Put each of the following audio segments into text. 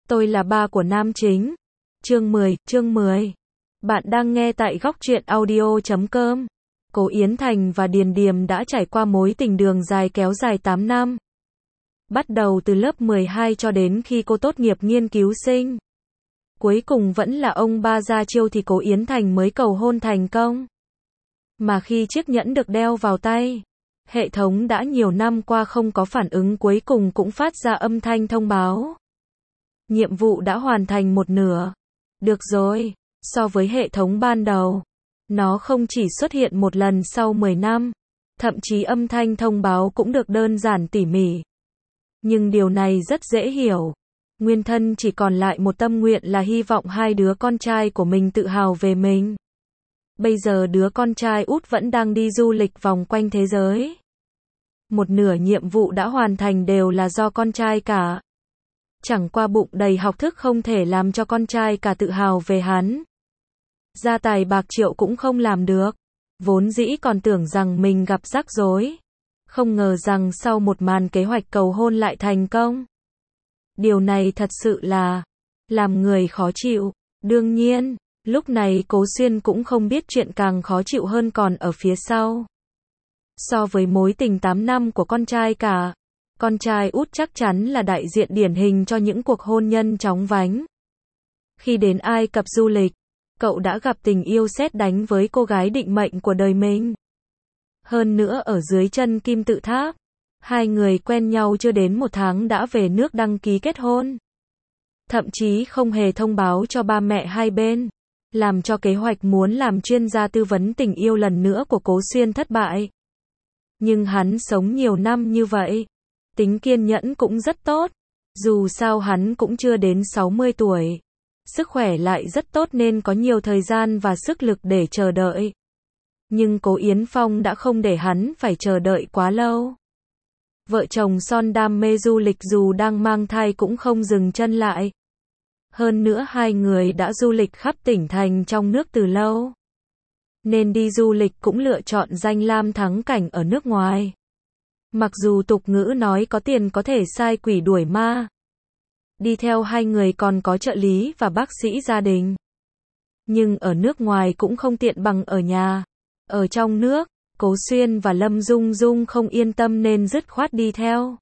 Tôi là ba của nam chính. Chương 10. Bạn đang nghe tại góc truyện audio.com. Cố Yến Thành và Điền Điềm đã trải qua mối tình đường dài kéo dài 8 năm. Bắt đầu từ lớp 12 cho đến khi cô tốt nghiệp nghiên cứu sinh. Cuối cùng vẫn là ông ba ra chiêu thì Cố Yến Thành mới cầu hôn thành công. Mà khi chiếc nhẫn được đeo vào tay, hệ thống đã nhiều năm qua không có phản ứng, cuối cùng cũng phát ra âm thanh thông báo. Nhiệm vụ đã hoàn thành một nửa. Được rồi, so với hệ thống ban đầu, nó không chỉ xuất hiện một lần sau 10 năm, thậm chí âm thanh thông báo cũng được đơn giản tỉ mỉ. Nhưng điều này rất dễ hiểu. Nguyên thân chỉ còn lại một tâm nguyện là hy vọng hai đứa con trai của mình tự hào về mình. Bây giờ đứa con trai út vẫn đang đi du lịch vòng quanh thế giới. Một nửa nhiệm vụ đã hoàn thành đều là do con trai cả. Chẳng qua bụng đầy học thức không thể làm cho con trai cả tự hào về hắn. Gia tài bạc triệu cũng không làm được. Vốn dĩ còn tưởng rằng mình gặp rắc rối. Không ngờ rằng sau một màn kế hoạch cầu hôn lại thành công. Điều này thật sự là làm người khó chịu. Đương nhiên, lúc này Cố Xuyên cũng không biết chuyện càng khó chịu hơn còn ở phía sau. So với mối tình 8 năm của con trai cả, con trai út chắc chắn là đại diện điển hình cho những cuộc hôn nhân chóng vánh. Khi đến Ai Cập du lịch, cậu đã gặp tình yêu sét đánh với cô gái định mệnh của đời mình. Hơn nữa ở dưới chân kim tự tháp, hai người quen nhau chưa đến 1 tháng đã về nước đăng ký kết hôn. Thậm chí không hề thông báo cho ba mẹ hai bên, làm cho kế hoạch muốn làm chuyên gia tư vấn tình yêu lần nữa của Cố Xuyên thất bại. Nhưng hắn sống nhiều năm như vậy, tính kiên nhẫn cũng rất tốt. Dù sao hắn cũng chưa đến 60 tuổi. Sức khỏe lại rất tốt nên có nhiều thời gian và sức lực để chờ đợi. Nhưng Cố Yến Phong đã không để hắn phải chờ đợi quá lâu. Vợ chồng son đam mê du lịch dù đang mang thai cũng không dừng chân lại. Hơn nữa hai người đã du lịch khắp tỉnh thành trong nước từ lâu. Nên đi du lịch cũng lựa chọn danh lam thắng cảnh ở nước ngoài. Mặc dù tục ngữ nói có tiền có thể sai quỷ đuổi ma. Đi theo hai người còn có trợ lý và bác sĩ gia đình. Nhưng ở nước ngoài cũng không tiện bằng ở nhà. Ở trong nước, Cố Xuyên và Lâm Dung Dung không yên tâm nên dứt khoát đi theo.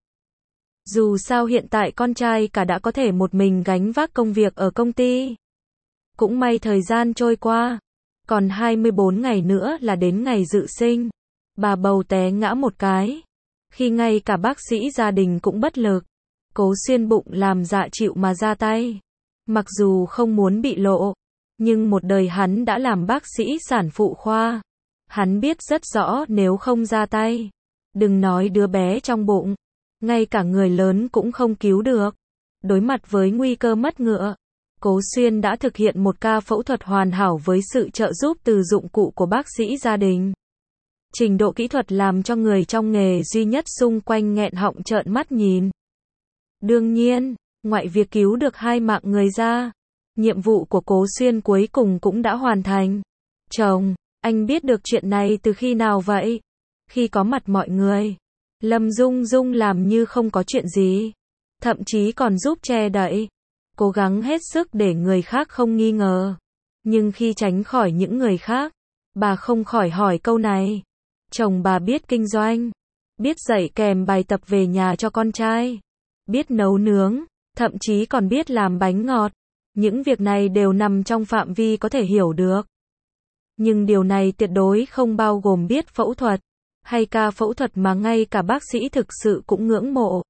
Dù sao hiện tại con trai cả đã có thể một mình gánh vác công việc ở công ty. Cũng may thời gian trôi qua. Còn 24 ngày nữa là đến ngày dự sinh. Bà bầu té ngã một cái. Khi ngay cả bác sĩ gia đình cũng bất lực. Cố Xuyên bụng làm dạ chịu mà ra tay. Mặc dù không muốn bị lộ, nhưng một đời hắn đã làm bác sĩ sản phụ khoa. Hắn biết rất rõ nếu không ra tay, đừng nói đứa bé trong bụng, ngay cả người lớn cũng không cứu được. Đối mặt với nguy cơ mất ngựa, Cố Xuyên đã thực hiện một ca phẫu thuật hoàn hảo với sự trợ giúp từ dụng cụ của bác sĩ gia đình. Trình độ kỹ thuật làm cho người trong nghề duy nhất xung quanh nghẹn họng trợn mắt nhìn. Đương nhiên, ngoại việc cứu được 2 mạng người ra, nhiệm vụ của Cố Xuyên cuối cùng cũng đã hoàn thành. Chồng, anh biết được chuyện này từ khi nào vậy? Khi có mặt mọi người, Lâm Dung Dung làm như không có chuyện gì, thậm chí còn giúp che đậy, cố gắng hết sức để người khác không nghi ngờ. Nhưng khi tránh khỏi những người khác, bà không khỏi hỏi câu này. Chồng bà biết kinh doanh, biết dạy kèm bài tập về nhà cho con trai, biết nấu nướng, thậm chí còn biết làm bánh ngọt. Những việc này đều nằm trong phạm vi có thể hiểu được. Nhưng điều này tuyệt đối không bao gồm biết phẫu thuật, hay ca phẫu thuật mà ngay cả bác sĩ thực sự cũng ngưỡng mộ.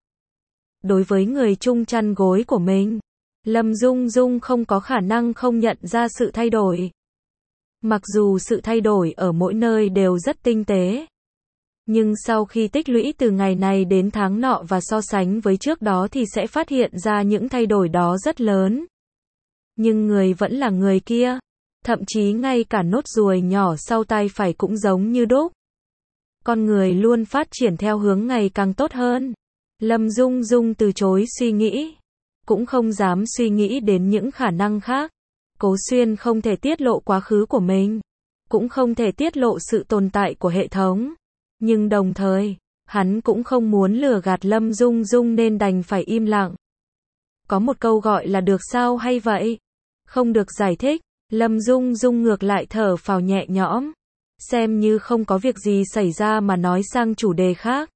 Đối với người chung chăn gối của mình, Lâm Dung Dung không có khả năng không nhận ra sự thay đổi. Mặc dù sự thay đổi ở mỗi nơi đều rất tinh tế. Nhưng sau khi tích lũy từ ngày này đến tháng nọ và so sánh với trước đó thì sẽ phát hiện ra những thay đổi đó rất lớn. Nhưng người vẫn là người kia. Thậm chí ngay cả nốt ruồi nhỏ sau tay phải cũng giống như đúc. Con người luôn phát triển theo hướng ngày càng tốt hơn. Lâm Dung Dung từ chối suy nghĩ. Cũng không dám suy nghĩ đến những khả năng khác. Cố Xuyên không thể tiết lộ quá khứ của mình. Cũng không thể tiết lộ sự tồn tại của hệ thống. Nhưng đồng thời, hắn cũng không muốn lừa gạt Lâm Dung Dung nên đành phải im lặng. Có một câu gọi là được sao hay vậy? Không được giải thích. Lâm Dung Dung ngược lại thở phào nhẹ nhõm. Xem như không có việc gì xảy ra mà nói sang chủ đề khác.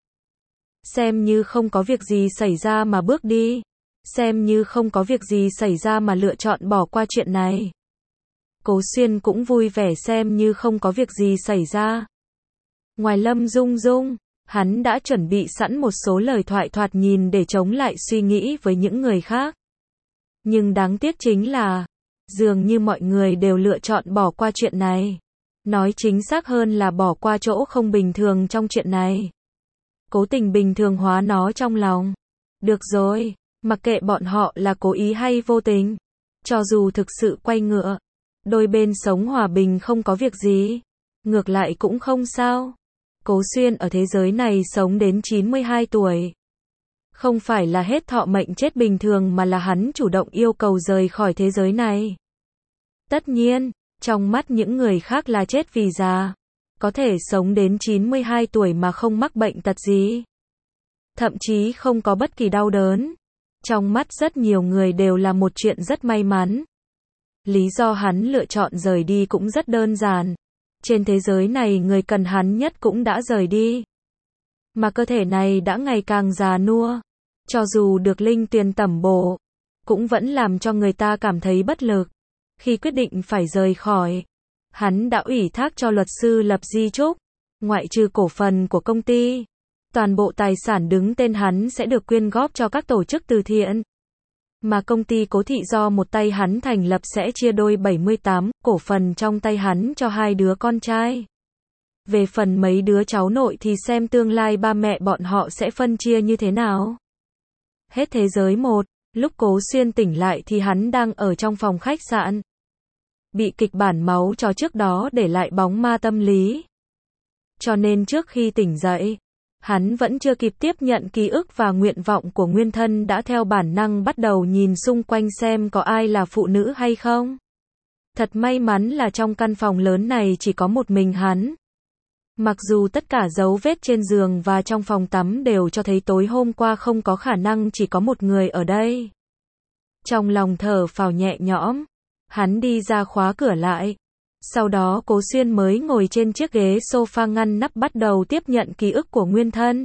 Xem như không có việc gì xảy ra mà bước đi. Xem như không có việc gì xảy ra mà lựa chọn bỏ qua chuyện này. Cố Xuyên cũng vui vẻ xem như không có việc gì xảy ra. Ngoài Lâm Dung Dung, hắn đã chuẩn bị sẵn một số lời thoại thoạt nhìn để chống lại suy nghĩ với những người khác. Nhưng đáng tiếc chính là, dường như mọi người đều lựa chọn bỏ qua chuyện này. Nói chính xác hơn là bỏ qua chỗ không bình thường trong chuyện này. Cố tình bình thường hóa nó trong lòng. Được rồi, mặc kệ bọn họ là cố ý hay vô tình. Cho dù thực sự quay ngựa, đôi bên sống hòa bình không có việc gì. Ngược lại cũng không sao. Cố Xuyên ở thế giới này sống đến 92 tuổi. Không phải là hết thọ mệnh chết bình thường mà là hắn chủ động yêu cầu rời khỏi thế giới này. Tất nhiên, trong mắt những người khác là chết vì già. Có thể sống đến 92 tuổi mà không mắc bệnh tật gì. Thậm chí không có bất kỳ đau đớn. Trong mắt rất nhiều người đều là một chuyện rất may mắn. Lý do hắn lựa chọn rời đi cũng rất đơn giản. Trên thế giới này người cần hắn nhất cũng đã rời đi. Mà cơ thể này đã ngày càng già nua. Cho dù được linh tuyền tẩm bổ, cũng vẫn làm cho người ta cảm thấy bất lực. Khi quyết định phải rời khỏi, hắn đã ủy thác cho luật sư lập di chúc. Ngoại trừ cổ phần của công ty, toàn bộ tài sản đứng tên hắn sẽ được quyên góp cho các tổ chức từ thiện. Mà công ty Cố Thị do một tay hắn thành lập sẽ chia đôi 78 cổ phần trong tay hắn cho 2 đứa con trai. Về phần mấy đứa cháu nội thì xem tương lai ba mẹ bọn họ sẽ phân chia như thế nào. Hết thế giới 1, lúc Cố Xuyên tỉnh lại thì hắn đang ở trong phòng khách sạn. Bị kịch bản máu cho trước đó để lại bóng ma tâm lý. Cho nên trước khi tỉnh dậy, hắn vẫn chưa kịp tiếp nhận ký ức và nguyện vọng của nguyên thân đã theo bản năng bắt đầu nhìn xung quanh xem có ai là phụ nữ hay không. Thật may mắn là trong căn phòng lớn này chỉ có một mình hắn. Mặc dù tất cả dấu vết trên giường và trong phòng tắm đều cho thấy tối hôm qua không có khả năng chỉ có một người ở đây. Trong lòng thở phào nhẹ nhõm, hắn đi ra khóa cửa lại. Sau đó Cố Xuyên mới ngồi trên chiếc ghế sofa ngăn nắp bắt đầu tiếp nhận ký ức của nguyên thân.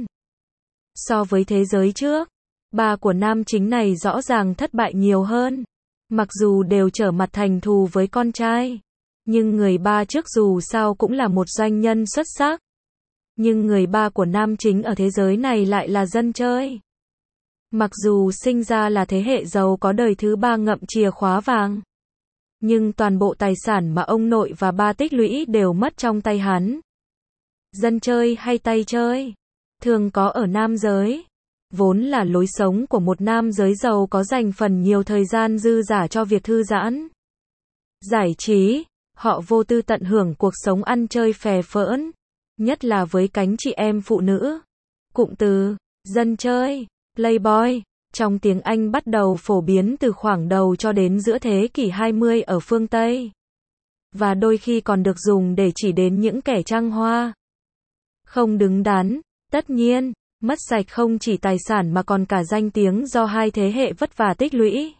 So với thế giới trước, ba của nam chính này rõ ràng thất bại nhiều hơn. Mặc dù đều trở mặt thành thù với con trai, nhưng người ba trước dù sao cũng là một doanh nhân xuất sắc. Nhưng người ba của nam chính ở thế giới này lại là dân chơi. Mặc dù sinh ra là thế hệ giàu có đời thứ ba ngậm chìa khóa vàng, nhưng toàn bộ tài sản mà ông nội và ba tích lũy đều mất trong tay hắn. Dân chơi hay tay chơi, thường có ở nam giới. Vốn là lối sống của một nam giới giàu có dành phần nhiều thời gian dư dả cho việc thư giãn, giải trí. Họ vô tư tận hưởng cuộc sống ăn chơi phè phỡn, nhất là với cánh chị em phụ nữ. Cụm từ dân chơi, playboy, trong tiếng Anh bắt đầu phổ biến từ khoảng đầu cho đến giữa thế kỷ 20 ở phương Tây. Và đôi khi còn được dùng để chỉ đến những kẻ trăng hoa. Không đứng đắn, tất nhiên, mất sạch không chỉ tài sản mà còn cả danh tiếng do 2 thế hệ vất vả tích lũy.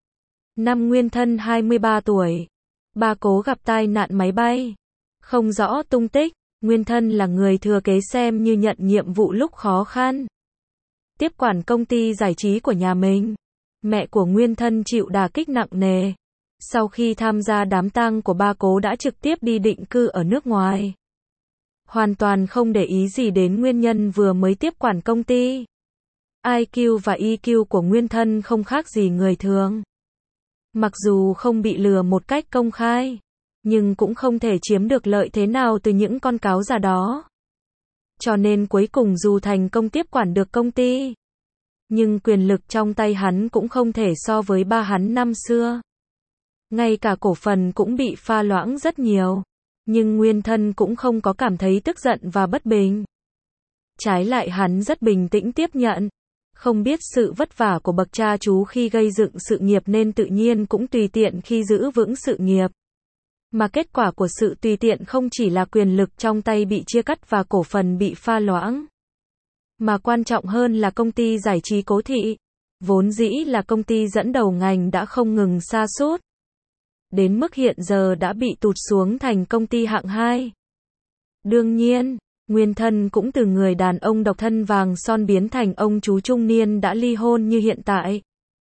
Năm nguyên thân 23 tuổi. Ba Cố gặp tai nạn máy bay. Không rõ tung tích, nguyên thân là người thừa kế xem như nhận nhiệm vụ lúc khó khăn. Tiếp quản công ty giải trí của nhà mình. Mẹ của nguyên thân chịu đả kích nặng nề. Sau khi tham gia đám tang của ba Cố đã trực tiếp đi định cư ở nước ngoài. Hoàn toàn không để ý gì đến nguyên nhân vừa mới tiếp quản công ty. IQ và EQ của nguyên thân không khác gì người thường. Mặc dù không bị lừa một cách công khai, nhưng cũng không thể chiếm được lợi thế nào từ những con cáo già đó. Cho nên cuối cùng dù thành công tiếp quản được công ty, nhưng quyền lực trong tay hắn cũng không thể so với ba hắn năm xưa. Ngay cả cổ phần cũng bị pha loãng rất nhiều, nhưng nguyên thân cũng không có cảm thấy tức giận và bất bình. Trái lại hắn rất bình tĩnh tiếp nhận. Không biết sự vất vả của bậc cha chú khi gây dựng sự nghiệp nên tự nhiên cũng tùy tiện khi giữ vững sự nghiệp. Mà kết quả của sự tùy tiện không chỉ là quyền lực trong tay bị chia cắt và cổ phần bị pha loãng, mà quan trọng hơn là công ty giải trí Cố Thị Vốn dĩ là công ty dẫn đầu ngành đã không ngừng sa sút, đến mức hiện giờ đã bị tụt xuống thành công ty hạng 2. Đương nhiên, nguyên thân cũng từ người đàn ông độc thân vàng son biến thành ông chú trung niên đã ly hôn như hiện tại.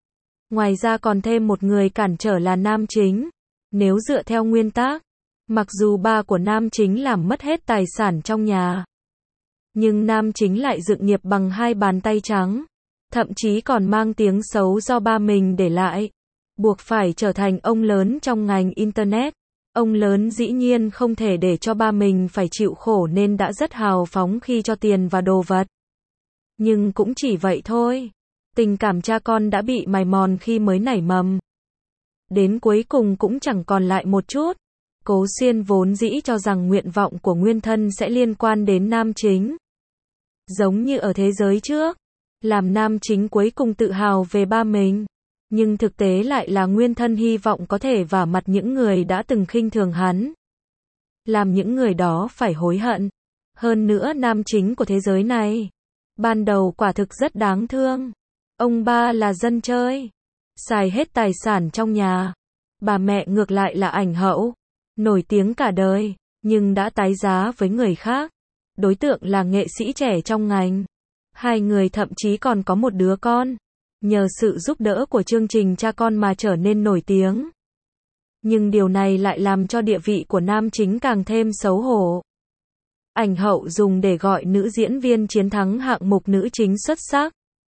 Ngoài ra còn thêm một người cản trở là nam chính. Nếu dựa theo nguyên tắc, mặc dù ba của nam chính làm mất hết tài sản trong nhà, nhưng nam chính lại dựng nghiệp bằng hai bàn tay trắng, thậm chí còn mang tiếng xấu do ba mình để lại, buộc phải trở thành ông lớn trong ngành Internet. Ông lớn dĩ nhiên không thể để cho ba mình phải chịu khổ nên đã rất hào phóng khi cho tiền và đồ vật. Nhưng cũng chỉ vậy thôi. Tình cảm cha con đã bị mài mòn khi mới nảy mầm. Đến cuối cùng cũng chẳng còn lại một chút. Cố Xuyên vốn dĩ cho rằng nguyện vọng của nguyên thân sẽ liên quan đến nam chính. Giống như ở thế giới trước, làm nam chính cuối cùng tự hào về ba mình. Nhưng thực tế lại là nguyên thân hy vọng có thể vả mặt những người đã từng khinh thường hắn. Làm những người đó phải hối hận. Hơn nữa nam chính của thế giới này, ban đầu quả thực rất đáng thương. Ông ba là dân chơi, xài hết tài sản trong nhà. Bà mẹ ngược lại là ảnh hậu, nổi tiếng cả đời, nhưng đã tái giá với người khác. Đối tượng là nghệ sĩ trẻ trong ngành. Hai người thậm chí còn có một đứa con. Nhờ sự giúp đỡ của chương trình cha con mà trở nên nổi tiếng. Nhưng điều này lại làm cho địa vị của nam chính càng thêm xấu hổ. Ảnh hậu dùng để gọi nữ diễn viên chiến thắng hạng mục nữ chính xuất sắc.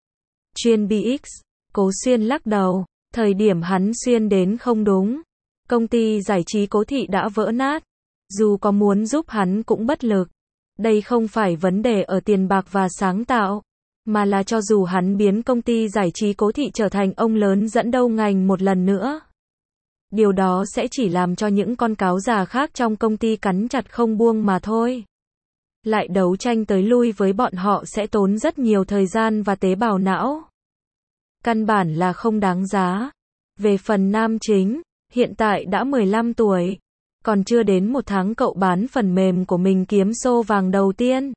Chuyên BX, Cố Xuyên lắc đầu, thời điểm hắn xuyên đến không đúng. Công ty giải trí Cố Thị đã vỡ nát. Dù có muốn giúp hắn cũng bất lực. Đây không phải vấn đề ở tiền bạc và sáng tạo, mà là cho dù hắn biến công ty giải trí Cố Thị trở thành ông lớn dẫn đầu ngành một lần nữa, điều đó sẽ chỉ làm cho những con cáo già khác trong công ty cắn chặt không buông mà thôi. Lại đấu tranh tới lui với bọn họ sẽ tốn rất nhiều thời gian và tế bào não. Căn bản là không đáng giá. Về phần nam chính, hiện tại đã 15 tuổi. Còn chưa đến một tháng cậu bán phần mềm của mình kiếm xô vàng đầu tiên.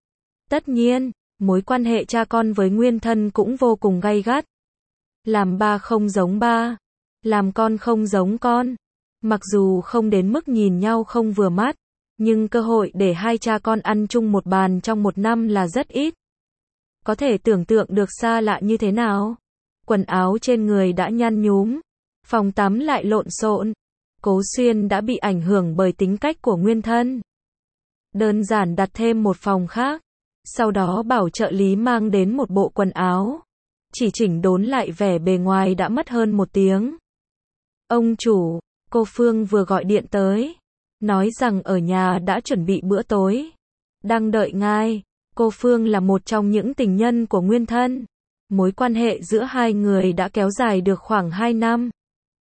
Tất nhiên, mối quan hệ cha con với nguyên thân cũng vô cùng gay gắt. Làm ba không giống ba, làm con không giống con. Mặc dù không đến mức nhìn nhau không vừa mắt, nhưng cơ hội để hai cha con ăn chung một bàn trong một năm là rất ít. Có thể tưởng tượng được xa lạ như thế nào. Quần áo trên người đã nhăn nhúm, phòng tắm lại lộn xộn. Cố Xuyên đã bị ảnh hưởng bởi tính cách của nguyên thân. Đơn giản đặt thêm một phòng khác, sau đó bảo trợ lý mang đến một bộ quần áo. Chỉ chỉnh đốn lại vẻ bề ngoài đã mất hơn một tiếng. Ông chủ, cô Phương vừa gọi điện tới, nói rằng ở nhà đã chuẩn bị bữa tối, đang đợi ngài. Cô Phương là một trong những tình nhân của nguyên thân. Mối quan hệ giữa hai người đã kéo dài được khoảng 2 năm.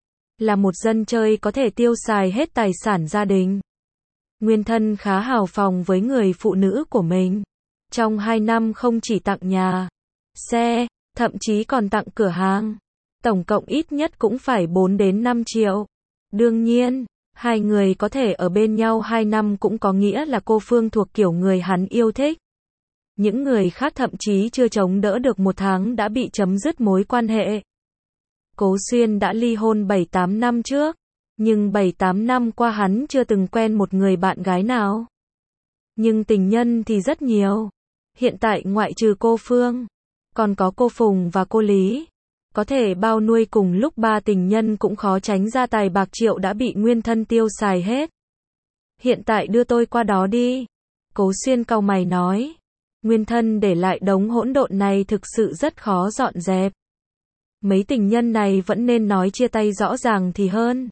Là một dân chơi có thể tiêu xài hết tài sản gia đình. Nguyên thân khá hào phóng với người phụ nữ của mình. Trong 2 năm không chỉ tặng nhà, xe, thậm chí còn tặng cửa hàng. Tổng cộng ít nhất cũng phải 4 đến 5 triệu. Đương nhiên, hai người có thể ở bên nhau 2 năm cũng có nghĩa là cô Phương thuộc kiểu người hắn yêu thích. Những người khác thậm chí chưa chống đỡ được 1 tháng đã bị chấm dứt mối quan hệ. Cố Xuyên đã ly hôn 7-8 năm trước, nhưng 7-8 năm qua hắn chưa từng quen một người bạn gái nào. Nhưng tình nhân thì rất nhiều. Hiện tại ngoại trừ cô Phương, còn có cô Phùng và cô Lý. Có thể bao nuôi cùng lúc 3 tình nhân cũng khó tránh ra tài bạc triệu đã bị nguyên thân tiêu xài hết. Hiện tại đưa tôi qua đó đi. Cố Xuyên cau mày nói. Nguyên thân để lại đống hỗn độn này thực sự rất khó dọn dẹp. Mấy tình nhân này vẫn nên nói chia tay rõ ràng thì hơn.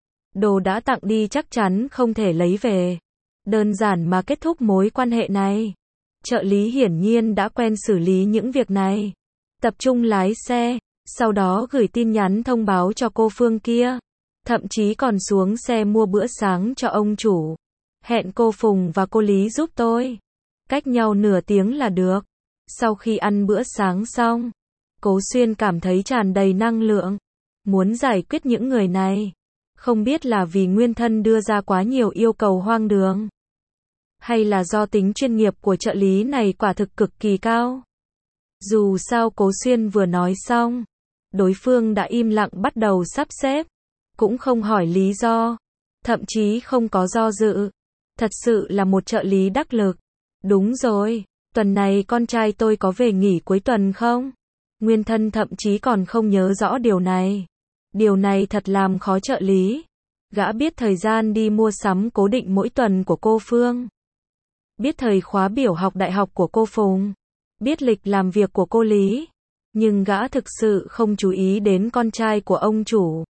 Đồ đã tặng đi chắc chắn không thể lấy về. Đơn giản mà kết thúc mối quan hệ này. Trợ lý hiển nhiên đã quen xử lý những việc này. Tập trung lái xe, sau đó gửi tin nhắn thông báo cho cô Phương kia. Thậm chí còn xuống xe mua bữa sáng cho ông chủ. Hẹn cô Phùng và cô Lý giúp tôi. Cách nhau nửa tiếng là được. Sau khi ăn bữa sáng xong, Cố Xuyên cảm thấy tràn đầy năng lượng. Muốn giải quyết những người này. Không biết là vì nguyên thân đưa ra quá nhiều yêu cầu hoang đường, hay là do tính chuyên nghiệp của trợ lý này quả thực cực kỳ cao. Dù sao Cố Xuyên vừa nói xong, đối phương đã im lặng bắt đầu sắp xếp, cũng không hỏi lý do, thậm chí không có do dự. Thật sự là một trợ lý đắc lực. Đúng rồi, tuần này con trai tôi có về nghỉ cuối tuần không? Nguyên thân thậm chí còn không nhớ rõ điều này. Điều này thật làm khó trợ lý. Gã biết thời gian đi mua sắm cố định mỗi tuần của cô Phương. Biết thời khóa biểu học đại học của cô Phùng. Biết lịch làm việc của cô Lý. Nhưng gã thực sự không chú ý đến con trai của ông chủ.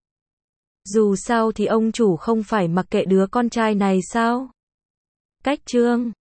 Dù sao thì ông chủ không phải mặc kệ đứa con trai này sao? Cách chương